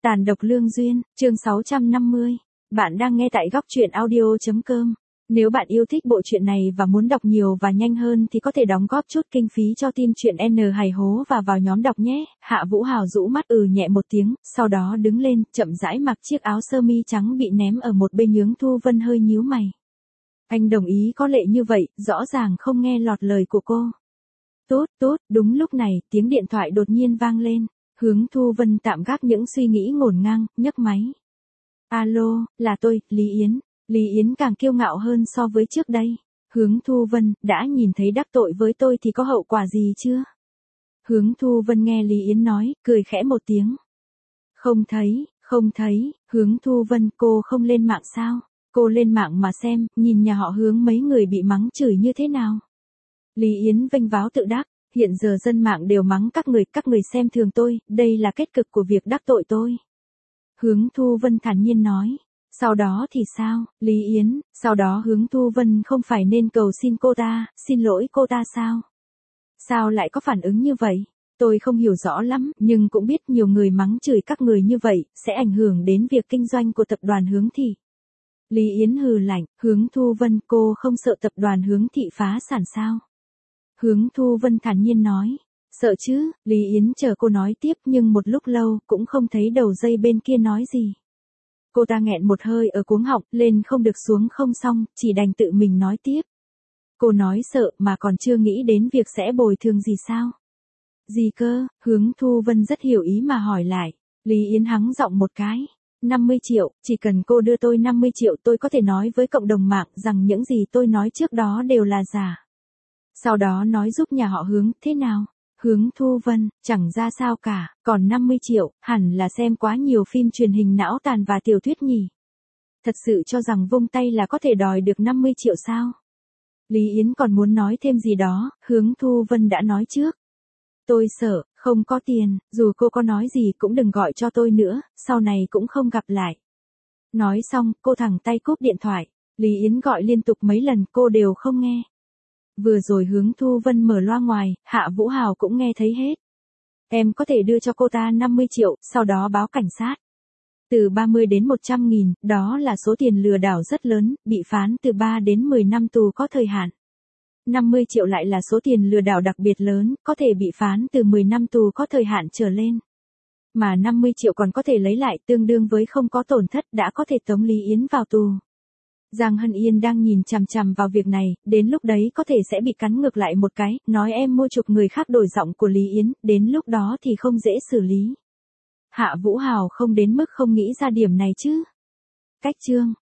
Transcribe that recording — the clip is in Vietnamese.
Tàn độc lương duyên, chương 650. Bạn đang nghe tại góc truyện audio.com. Nếu bạn yêu thích bộ truyện này và muốn đọc nhiều và nhanh hơn thì có thể đóng góp chút kinh phí cho team truyện N Hài Hố và vào nhóm đọc nhé. Hạ Vũ Hào rũ mắt nhẹ một tiếng, sau đó đứng lên, chậm rãi mặc chiếc áo sơ mi trắng bị ném ở một bên. Hướng Thu Vân hơi nhíu mày. Anh đồng ý có lệ như vậy, rõ ràng không nghe lọt lời của cô. Tốt, đúng lúc này, tiếng điện thoại đột nhiên vang lên. Hướng Thu Vân tạm gác những suy nghĩ ngổn ngang, nhấc máy. Alo, là tôi, Lý Yến. Lý Yến càng kiêu ngạo hơn so với trước đây. Hướng Thu Vân, đã nhìn thấy đắc tội với tôi thì có hậu quả gì chưa? Hướng Thu Vân nghe Lý Yến nói, cười khẽ một tiếng. Không thấy, Hướng Thu Vân, cô không lên mạng sao? Cô lên mạng mà xem, nhìn nhà họ Hướng mấy người bị mắng chửi như thế nào? Lý Yến vênh váo tự đắc. Hiện giờ dân mạng đều mắng các người xem thường tôi, đây là kết cục của việc đắc tội tôi. Hướng Thu Vân thản nhiên nói. Sau đó thì sao, Lý Yến, sau đó Hướng Thu Vân không phải nên cầu xin cô ta, xin lỗi cô ta sao? Sao lại có phản ứng như vậy? Tôi không hiểu rõ lắm, nhưng cũng biết nhiều người mắng chửi các người như vậy, sẽ ảnh hưởng đến việc kinh doanh của tập đoàn Hướng Thị. Lý Yến hừ lạnh, Hướng Thu Vân, cô không sợ tập đoàn Hướng Thị phá sản sao? Hướng Thu Vân thản nhiên nói. Sợ chứ, Lý Yến chờ cô nói tiếp nhưng một lúc lâu cũng không thấy đầu dây bên kia nói gì. Cô ta nghẹn một hơi ở cuống họng, lên không được xuống không xong, chỉ đành tự mình nói tiếp. Cô nói sợ mà còn chưa nghĩ đến việc sẽ bồi thường gì sao? Gì cơ? Hướng Thu Vân rất hiểu ý mà hỏi lại. Lý Yến hắng giọng một cái. 50 triệu, chỉ cần cô đưa tôi 50 triệu tôi có thể nói với cộng đồng mạng rằng những gì tôi nói trước đó đều là giả. Sau đó nói giúp nhà họ Hướng, thế nào? Hướng Thu Vân, chẳng ra sao cả, còn 50 triệu, hẳn là xem quá nhiều phim truyền hình não tàn và tiểu thuyết nhỉ. Thật sự cho rằng vung tay là có thể đòi được 50 triệu sao? Lý Yến còn muốn nói thêm gì đó, Hướng Thu Vân đã nói trước. Tôi sợ, không có tiền, dù cô có nói gì cũng đừng gọi cho tôi nữa, sau này cũng không gặp lại. Nói xong, cô thẳng tay cúp điện thoại, Lý Yến gọi liên tục mấy lần cô đều không nghe. Vừa rồi Hướng Thu Vân mở loa ngoài, Hạ Vũ Hào cũng nghe thấy hết. Em có thể đưa cho cô ta 50 triệu, sau đó báo cảnh sát. Từ 30 đến 100 nghìn, đó là số tiền lừa đảo rất lớn, bị phán từ 3 đến 10 năm tù có thời hạn. 50 triệu lại là số tiền lừa đảo đặc biệt lớn, có thể bị phán từ 10 năm tù có thời hạn trở lên. Mà 50 triệu còn có thể lấy lại tương đương với không có tổn thất đã có thể tống Lý Yến vào tù. Giang Hân Yên đang nhìn chằm chằm vào việc này, đến lúc đấy có thể sẽ bị cắn ngược lại một cái, nói em mua chuộc người khác đổi giọng của Lý Yến, đến lúc đó thì không dễ xử lý. Hạ Vũ Hào không đến mức không nghĩ ra điểm này chứ. Cách chương.